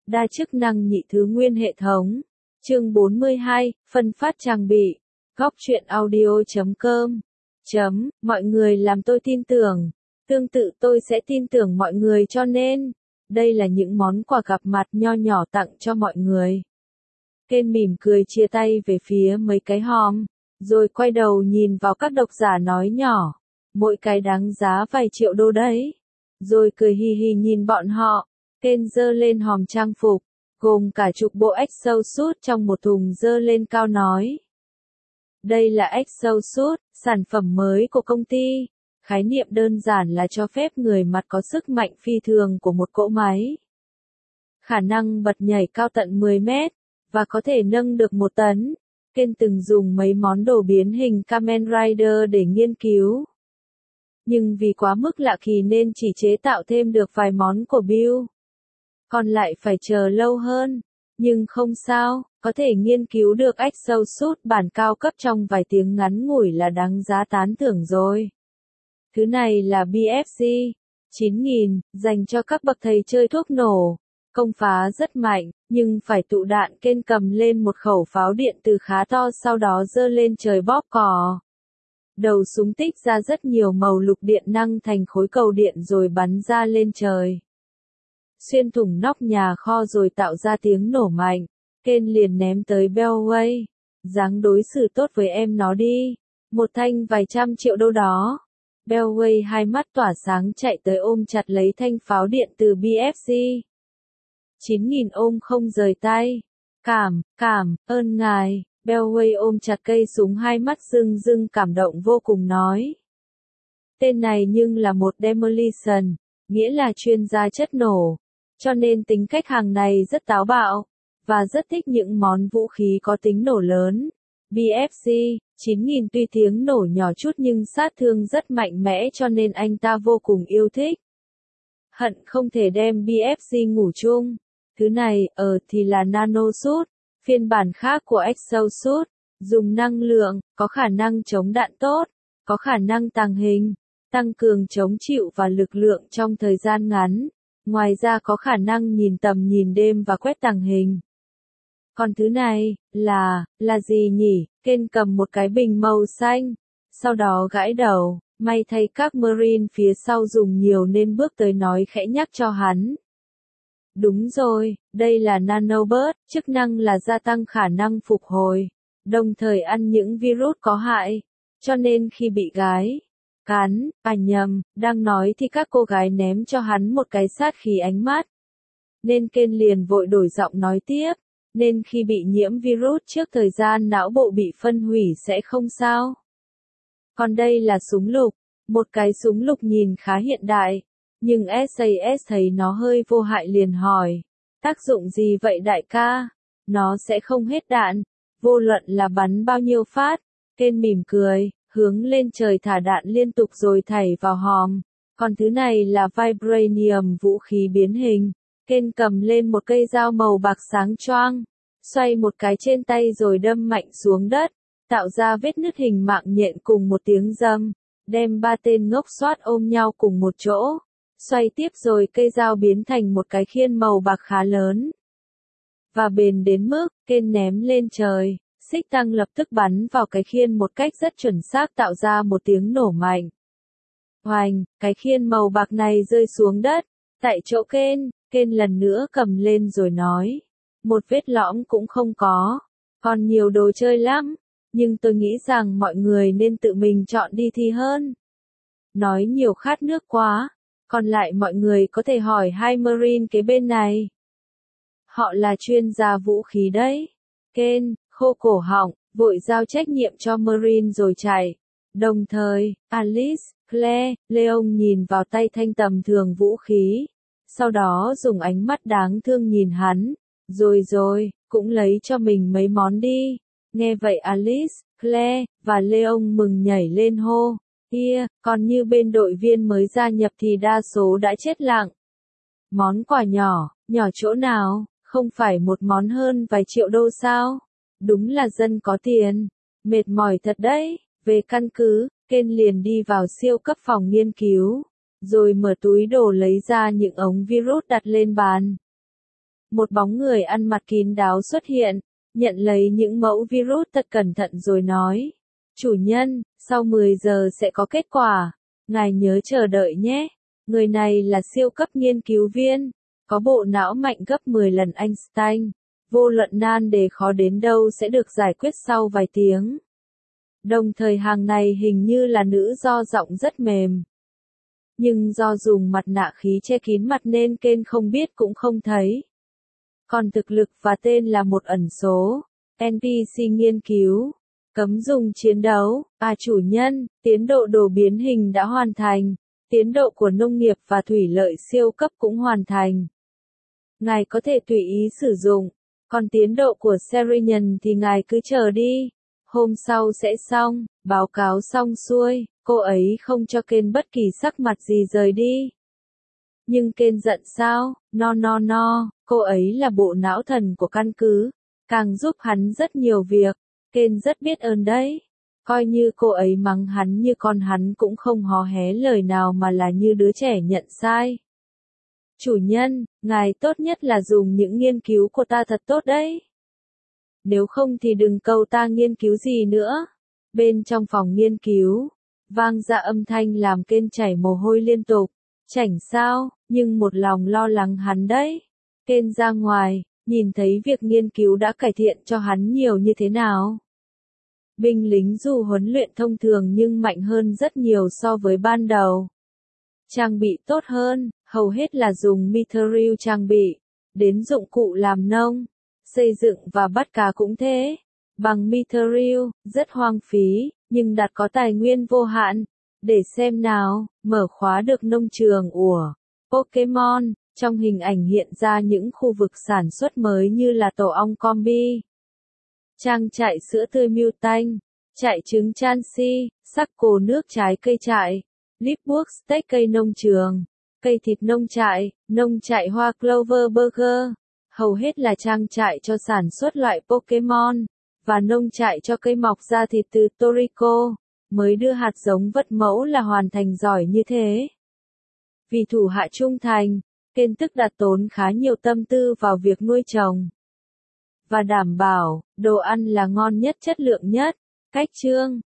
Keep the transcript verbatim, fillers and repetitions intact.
Đa chức năng nhị thứ nguyên hệ thống. Chương bốn mươi hai, phân phát trang bị. Góc truyện audio chấm com. Chấm, mọi người làm tôi tin tưởng. Tương tự tôi sẽ tin tưởng mọi người cho nên, đây là những món quà gặp mặt nho nhỏ tặng cho mọi người. Ken mỉm cười chia tay về phía mấy cái hòm, rồi quay đầu nhìn vào các độc giả nói nhỏ, mỗi cái đáng giá vài triệu đô đấy. Rồi cười hì hì nhìn bọn họ, Ken giơ lên hòm trang phục, gồm cả chục bộ exosuit trong một thùng giơ lên cao nói. Đây là exosuit, sản phẩm mới của công ty. Khái niệm đơn giản là cho phép người mặc có sức mạnh phi thường của một cỗ máy. Khả năng bật nhảy cao tận mười mét, và có thể nâng được một tấn. Ken từng dùng mấy món đồ biến hình Kamen Rider để nghiên cứu. Nhưng vì quá mức lạ kỳ nên chỉ chế tạo thêm được vài món của Bill. Còn lại phải chờ lâu hơn. Nhưng không sao, có thể nghiên cứu được exosuit bản cao cấp trong vài tiếng ngắn ngủi là đáng giá tán thưởng rồi. Thứ này là bê ép xê chín nghìn, dành cho các bậc thầy chơi thuốc nổ. Công phá rất mạnh, nhưng phải tụ đạn. Ken cầm lên một khẩu pháo điện từ khá to sau đó giơ lên trời bóp cò. Đầu súng tích ra rất nhiều màu lục điện năng thành khối cầu điện rồi bắn ra lên trời. Xuyên thủng nóc nhà kho rồi tạo ra tiếng nổ mạnh. Ken liền ném tới Bellway. Dáng đối xử tốt với em nó đi. Một thanh vài trăm triệu đô đó. Bellway hai mắt tỏa sáng chạy tới ôm chặt lấy thanh pháo điện từ bê ép xê chín nghìn ôm không rời tay. Cảm, cảm, ơn ngài. Bellway ôm chặt cây súng hai mắt rưng rưng cảm động vô cùng nói. Tên này nhưng là một demolition, nghĩa là chuyên gia chất nổ. Cho nên tính cách hàng này rất táo bạo, và rất thích những món vũ khí có tính nổ lớn. bê ép xê chín nghìn tuy tiếng nổ nhỏ chút nhưng sát thương rất mạnh mẽ cho nên anh ta vô cùng yêu thích. Hận không thể đem bê ép xê ngủ chung. Thứ này, ở thì là nanosuit, phiên bản khác của exosuit, dùng năng lượng, có khả năng chống đạn tốt, có khả năng tàng hình, tăng cường chống chịu và lực lượng trong thời gian ngắn. Ngoài ra có khả năng nhìn tầm nhìn đêm và quét tàng hình. Còn thứ này, là, là gì nhỉ? Ken cầm một cái bình màu xanh, sau đó gãi đầu, may thay các Marine phía sau dùng nhiều nên bước tới nói khẽ nhắc cho hắn. Đúng rồi, đây là nanobot, chức năng là gia tăng khả năng phục hồi, đồng thời ăn những virus có hại, cho nên khi bị gái cắn, à nhầm, đang nói thì các cô gái ném cho hắn một cái sát khí ánh mắt. Nên Ken liền vội đổi giọng nói tiếp, nên khi bị nhiễm virus trước thời gian não bộ bị phân hủy sẽ không sao. Còn đây là súng lục, một cái súng lục nhìn khá hiện đại, nhưng ét a ét thấy nó hơi vô hại liền hỏi, tác dụng gì vậy đại ca? Nó sẽ không hết đạn, vô luận là bắn bao nhiêu phát. Ken mỉm cười, hướng lên trời thả đạn liên tục rồi thảy vào hòm. Còn thứ này là vibranium vũ khí biến hình. Ken cầm lên một cây dao màu bạc sáng choang, xoay một cái trên tay rồi đâm mạnh xuống đất, tạo ra vết nứt hình mạng nhện cùng một tiếng rầm, đem ba tên ngốc xoát ôm nhau cùng một chỗ. Xoay tiếp rồi cây dao biến thành một cái khiên màu bạc khá lớn. Và bền đến mức, Ken ném lên trời. Xích tăng lập tức bắn vào cái khiên một cách rất chuẩn xác tạo ra một tiếng nổ mạnh. Hoành, cái khiên màu bạc này rơi xuống đất. Tại chỗ Ken, Ken lần nữa cầm lên rồi nói. Một vết lõm cũng không có. Còn nhiều đồ chơi lắm. Nhưng tôi nghĩ rằng mọi người nên tự mình chọn đi thì hơn. Nói nhiều khát nước quá. Còn lại mọi người có thể hỏi hai Marine kế bên này. Họ là chuyên gia vũ khí đấy. Ken khô cổ họng, vội giao trách nhiệm cho Marine rồi chạy. Đồng thời, Alice, Claire, Leon nhìn vào tay thanh tầm thường vũ khí. Sau đó dùng ánh mắt đáng thương nhìn hắn. Rồi rồi, cũng lấy cho mình mấy món đi. Nghe vậy Alice, Claire, và Leon mừng nhảy lên hô. Kia, còn như bên đội viên mới gia nhập thì đa số đã chết lặng. Món quà nhỏ, nhỏ chỗ nào, không phải một món hơn vài triệu đô sao? Đúng là dân có tiền. Mệt mỏi thật đấy. Về căn cứ, Ken liền đi vào siêu cấp phòng nghiên cứu. Rồi mở túi đồ lấy ra những ống virus đặt lên bàn. một bóng người ăn mặc kín đáo xuất hiện, nhận lấy những mẫu virus thật cẩn thận rồi nói. Chủ nhân, sau mười giờ sẽ có kết quả. Ngài nhớ chờ đợi nhé. Người này là siêu cấp nghiên cứu viên, có bộ não mạnh gấp mười lần Einstein. Vô luận nan đề khó đến đâu sẽ được giải quyết sau vài tiếng. Đồng thời hàng này hình như là nữ do giọng rất mềm. Nhưng do dùng mặt nạ khí che kín mặt nên Ken không biết cũng không thấy. Còn thực lực và tên là một ẩn số. en pê xê nghiên cứu. Cấm dùng chiến đấu. À chủ nhân, tiến độ đồ biến hình đã hoàn thành. Tiến độ của nông nghiệp và thủy lợi siêu cấp cũng hoàn thành. Ngài có thể tùy ý sử dụng. Còn tiến độ của Serian thì ngài cứ chờ đi. Hôm sau sẽ xong, báo cáo xong xuôi, cô ấy không cho Ken bất kỳ sắc mặt gì rời đi. Nhưng Ken giận sao? No no no, cô ấy là bộ não thần của căn cứ, càng giúp hắn rất nhiều việc. Ken rất biết ơn đấy. Coi như cô ấy mắng hắn như con hắn cũng không hò hé lời nào mà là như đứa trẻ nhận sai. Chủ nhân, ngài tốt nhất là dùng những nghiên cứu của ta thật tốt đấy. Nếu không thì đừng cầu ta nghiên cứu gì nữa. Bên trong phòng nghiên cứu, vang ra âm thanh làm Ken chảy mồ hôi liên tục. Chảnh sao, nhưng một lòng lo lắng hắn đấy. Ken ra ngoài, nhìn thấy việc nghiên cứu đã cải thiện cho hắn nhiều như thế nào. Binh lính dù huấn luyện thông thường nhưng mạnh hơn rất nhiều so với ban đầu. Trang bị tốt hơn, hầu hết là dùng mithril trang bị, đến dụng cụ làm nông, xây dựng và bắt cá cũng thế. Bằng mithril, rất hoang phí, nhưng đặt có tài nguyên vô hạn. Để xem nào, mở khóa được nông trường của Pokemon, trong hình ảnh hiện ra những khu vực sản xuất mới như là tổ ong combi, trang trại sữa tươi Mutant, trại trứng Chansey, sắc cồ nước trái cây trại, Lipburg Steak cây nông trường, cây thịt nông trại, nông trại hoa Clover Burger, hầu hết là trang trại cho sản xuất loại Pokemon, và nông trại cho cây mọc ra thịt từ Toriko, mới đưa hạt giống vật mẫu là hoàn thành giỏi như thế. Vì thủ hạ trung thành, Ken tức đã tốn khá nhiều tâm tư vào việc nuôi trồng. Và đảm bảo, đồ ăn là ngon nhất chất lượng nhất. Cách chương